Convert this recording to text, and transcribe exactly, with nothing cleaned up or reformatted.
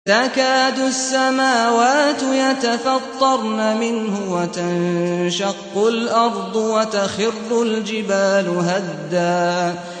تَكَادُ السَّمَاوَاتُ يَتَفَطَّرْنَ مِنْهُ وَتَنشَقُّ الْأَرْضُ وَتَخِرُّ الْجِبَالُ هَدًّا